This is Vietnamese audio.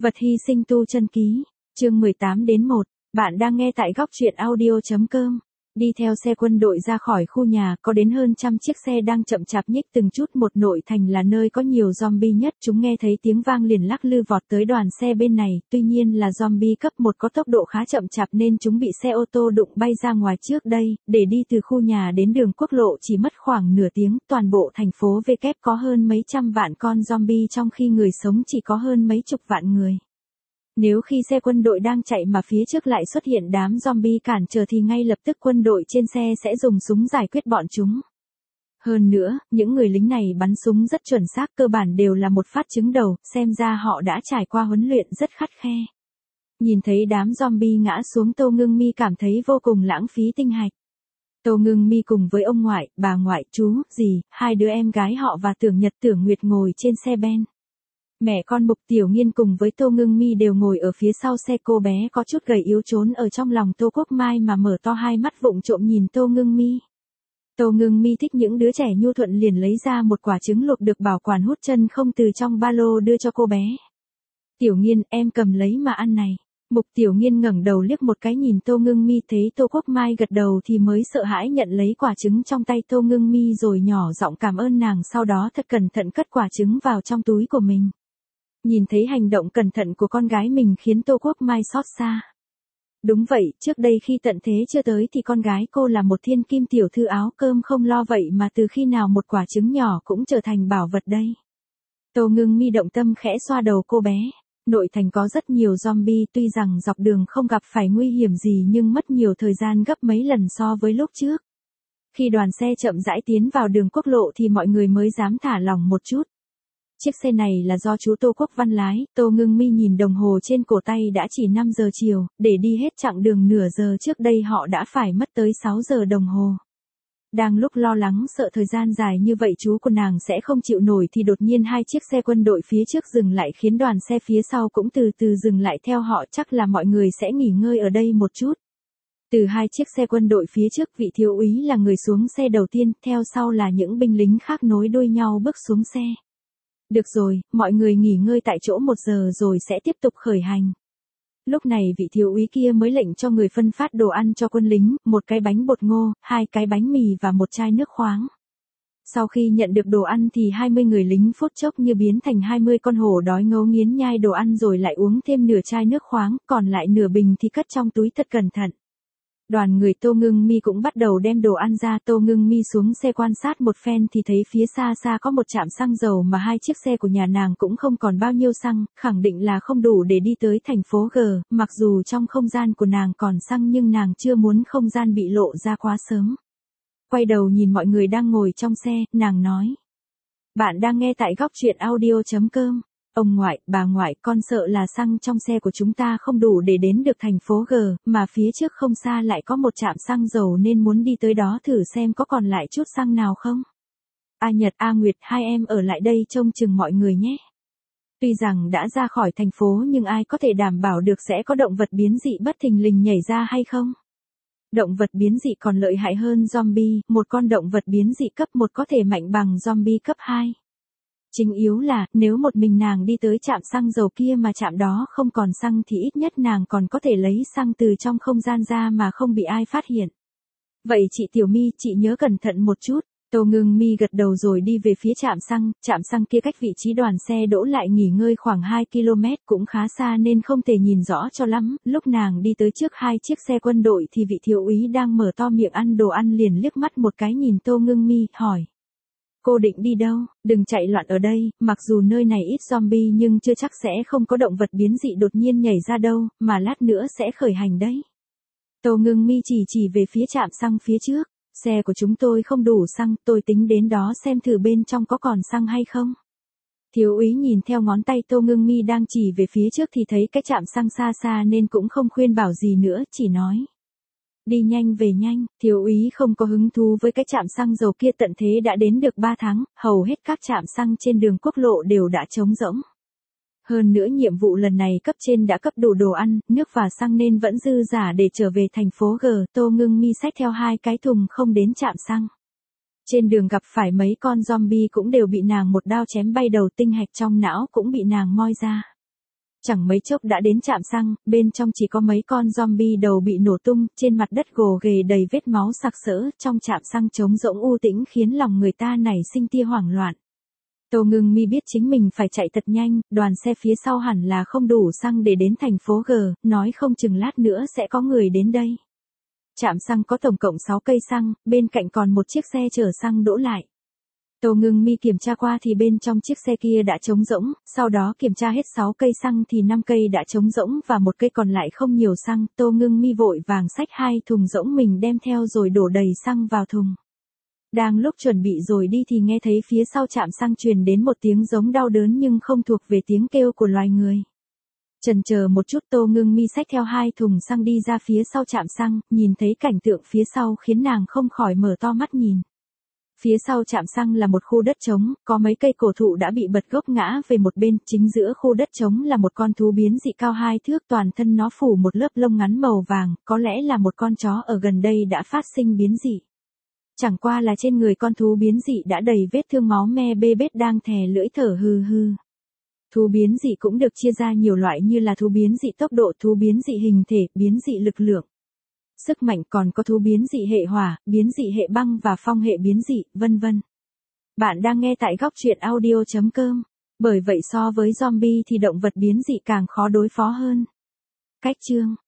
Vật hy sinh tu chân ký, chương 18-1, bạn đang nghe tại góc truyện audio.com. Đi theo xe quân đội ra khỏi khu nhà, có đến hơn trăm chiếc xe đang chậm chạp nhích từng chút một. Nội thành là nơi có nhiều zombie nhất, chúng nghe thấy tiếng vang liền lắc lư vọt tới đoàn xe bên này, tuy nhiên là zombie cấp 1 có tốc độ khá chậm chạp nên chúng bị xe ô tô đụng bay ra ngoài trước đây. Để đi từ khu nhà đến đường quốc lộ chỉ mất khoảng nửa tiếng. Toàn bộ thành phố V kép có hơn mấy trăm vạn con zombie, trong khi người sống chỉ có hơn mấy chục vạn người. Nếu khi xe quân đội đang chạy mà phía trước lại xuất hiện đám zombie cản trở thì ngay lập tức quân đội trên xe sẽ dùng súng giải quyết bọn chúng. Hơn nữa, những người lính này bắn súng rất chuẩn xác, cơ bản đều là một phát trúng đầu, xem ra họ đã trải qua huấn luyện rất khắt khe. Nhìn thấy đám zombie ngã xuống, Tô Ngưng Mi cảm thấy vô cùng lãng phí tinh hạch. Tô Ngưng Mi cùng với ông ngoại, bà ngoại, chú, dì, hai đứa em gái họ và Tưởng Nhật Tưởng Nguyệt ngồi trên xe ben. Mẹ con Mục Tiểu Nghiên cùng với Tô Ngưng Mi đều ngồi ở phía sau xe. Cô bé có chút gầy yếu trốn ở trong lòng Tô Quốc Mai mà mở to hai mắt vụng trộm nhìn Tô Ngưng Mi. Tô Ngưng Mi thích những đứa trẻ nhu thuận, liền lấy ra một quả trứng luộc được bảo quản hút chân không từ trong ba lô đưa cho cô bé. Tiểu Nghiên, em cầm lấy mà ăn này. Mục Tiểu Nghiên ngẩng đầu liếc một cái nhìn Tô Ngưng Mi, thấy Tô Quốc Mai gật đầu thì mới sợ hãi nhận lấy quả trứng trong tay Tô Ngưng Mi rồi nhỏ giọng cảm ơn nàng, sau đó thật cẩn thận cất quả trứng vào trong túi của mình. Nhìn thấy hành động cẩn thận của con gái mình khiến Tô Quốc Mai xót xa. Đúng vậy, trước đây khi tận thế chưa tới thì con gái cô là một thiên kim tiểu thư áo cơm không lo, vậy mà từ khi nào một quả trứng nhỏ cũng trở thành bảo vật đây. Tô Ngưng Mi động tâm khẽ xoa đầu cô bé. Nội thành có rất nhiều zombie, tuy rằng dọc đường không gặp phải nguy hiểm gì nhưng mất nhiều thời gian gấp mấy lần so với lúc trước. Khi đoàn xe chậm rãi tiến vào đường quốc lộ thì mọi người mới dám thả lỏng một chút. Chiếc xe này là do chú Tô Quốc Văn lái. Tô Ngưng Mi nhìn đồng hồ trên cổ tay đã chỉ 5 giờ chiều, để đi hết chặng đường nửa giờ trước đây họ đã phải mất tới 6 giờ đồng hồ. Đang lúc lo lắng sợ thời gian dài như vậy chú của nàng sẽ không chịu nổi thì đột nhiên hai chiếc xe quân đội phía trước dừng lại, khiến đoàn xe phía sau cũng từ từ dừng lại theo họ, chắc là mọi người sẽ nghỉ ngơi ở đây một chút. Từ hai chiếc xe quân đội phía trước, vị thiếu úy là người xuống xe đầu tiên, theo sau là những binh lính khác nối đuôi nhau bước xuống xe. Được rồi, mọi người nghỉ ngơi tại chỗ 1 giờ rồi sẽ tiếp tục khởi hành. Lúc này vị thiếu úy kia mới lệnh cho người phân phát đồ ăn cho quân lính, 1 cái bánh bột ngô, 2 cái bánh mì và 1 chai nước khoáng. Sau khi nhận được đồ ăn thì 20 người lính phút chốc như biến thành 20 con hổ đói ngấu nghiến nhai đồ ăn rồi lại uống thêm nửa chai nước khoáng, còn lại nửa bình thì cất trong túi thật cẩn thận. Đoàn người Tô Ngưng Mi cũng bắt đầu đem đồ ăn ra. Tô Ngưng Mi xuống xe quan sát một phen thì thấy phía xa xa có một trạm xăng dầu mà hai chiếc xe của nhà nàng cũng không còn bao nhiêu xăng, khẳng định là không đủ để đi tới thành phố G. Mặc dù trong không gian của nàng còn xăng nhưng nàng chưa muốn không gian bị lộ ra quá sớm. Quay đầu nhìn mọi người đang ngồi trong xe, nàng nói. Bạn đang nghe tại góc truyện audio.com. Ông ngoại, bà ngoại, con sợ là xăng trong xe của chúng ta không đủ để đến được thành phố G, mà phía trước không xa lại có một trạm xăng dầu nên muốn đi tới đó thử xem có còn lại chút xăng nào không. A Nhật, A Nguyệt, hai em ở lại đây trông chừng mọi người nhé. Tuy rằng đã ra khỏi thành phố nhưng ai có thể đảm bảo được sẽ có động vật biến dị bất thình lình nhảy ra hay không? Động vật biến dị còn lợi hại hơn zombie, một con động vật biến dị cấp 1 có thể mạnh bằng zombie cấp 2. Chính yếu là, nếu một mình nàng đi tới trạm xăng dầu kia mà trạm đó không còn xăng thì ít nhất nàng còn có thể lấy xăng từ trong không gian ra mà không bị ai phát hiện. Vậy chị Tiểu Mi, chị nhớ cẩn thận một chút. Tô Ngưng Mi gật đầu rồi đi về phía trạm xăng kia cách vị trí đoàn xe đỗ lại nghỉ ngơi khoảng 2 km, cũng khá xa nên không thể nhìn rõ cho lắm. Lúc nàng đi tới trước hai chiếc xe quân đội thì vị thiếu úy đang mở to miệng ăn đồ ăn liền liếc mắt một cái nhìn Tô Ngưng Mi, hỏi. Cô định đi đâu? Đừng chạy loạn ở đây, mặc dù nơi này ít zombie nhưng chưa chắc sẽ không có động vật biến dị đột nhiên nhảy ra đâu, mà lát nữa sẽ khởi hành đấy. Tô Ngưng Mi chỉ về phía trạm xăng phía trước. Xe của chúng tôi không đủ xăng, tôi tính đến đó xem thử bên trong có còn xăng hay không. Thiếu úy nhìn theo ngón tay Tô Ngưng Mi đang chỉ về phía trước thì thấy cái trạm xăng xa xa nên cũng không khuyên bảo gì nữa, chỉ nói. Đi nhanh về nhanh. Thiếu úy không có hứng thú với cái trạm xăng dầu kia, tận thế đã đến được 3 tháng, hầu hết các trạm xăng trên đường quốc lộ đều đã trống rỗng. Hơn nữa nhiệm vụ lần này cấp trên đã cấp đủ đồ ăn, nước và xăng nên vẫn dư giả để trở về thành phố G. Tô Ngưng Mi xách theo 2 cái thùng không đến trạm xăng. Trên đường gặp phải mấy con zombie cũng đều bị nàng một đao chém bay đầu, tinh hạch trong não cũng bị nàng moi ra. Chẳng mấy chốc đã đến trạm xăng, bên trong chỉ có mấy con zombie đầu bị nổ tung, trên mặt đất gồ ghề đầy vết máu sặc sỡ, trong trạm xăng trống rỗng u tĩnh khiến lòng người ta nảy sinh tia hoảng loạn. Tô Ngưng Mi biết chính mình phải chạy thật nhanh, đoàn xe phía sau hẳn là không đủ xăng để đến thành phố G, nói không chừng lát nữa sẽ có người đến đây. Trạm xăng có tổng cộng 6 cây xăng, bên cạnh còn một chiếc xe chở xăng đỗ lại. Tô Ngưng Mi kiểm tra qua thì bên trong chiếc xe kia đã trống rỗng, sau đó kiểm tra hết 6 cây xăng thì 5 cây đã trống rỗng và một cây còn lại không nhiều xăng. Tô Ngưng Mi vội vàng xách 2 thùng rỗng mình đem theo rồi đổ đầy xăng vào thùng. Đang lúc chuẩn bị rồi đi thì nghe thấy phía sau trạm xăng truyền đến một tiếng giống đau đớn nhưng không thuộc về tiếng kêu của loài người. Chần chờ một chút Tô Ngưng Mi xách theo 2 thùng xăng đi ra phía sau trạm xăng, nhìn thấy cảnh tượng phía sau khiến nàng không khỏi mở to mắt nhìn. Phía sau trạm xăng là một khu đất trống, có mấy cây cổ thụ đã bị bật gốc ngã về một bên, chính giữa khu đất trống là một con thú biến dị cao 2 thước, toàn thân nó phủ một lớp lông ngắn màu vàng, có lẽ là một con chó ở gần đây đã phát sinh biến dị. Chẳng qua là trên người con thú biến dị đã đầy vết thương máu me bê bết đang thè lưỡi thở hừ hừ. Thú biến dị cũng được chia ra nhiều loại như là thú biến dị tốc độ, thú biến dị hình thể, biến dị lực lượng. Sức mạnh, còn có thú biến dị hệ hỏa, biến dị hệ băng và phong hệ biến dị, vân vân. Bạn đang nghe tại góc truyện audio.com. Bởi vậy so với zombie thì động vật biến dị càng khó đối phó hơn. Cách chương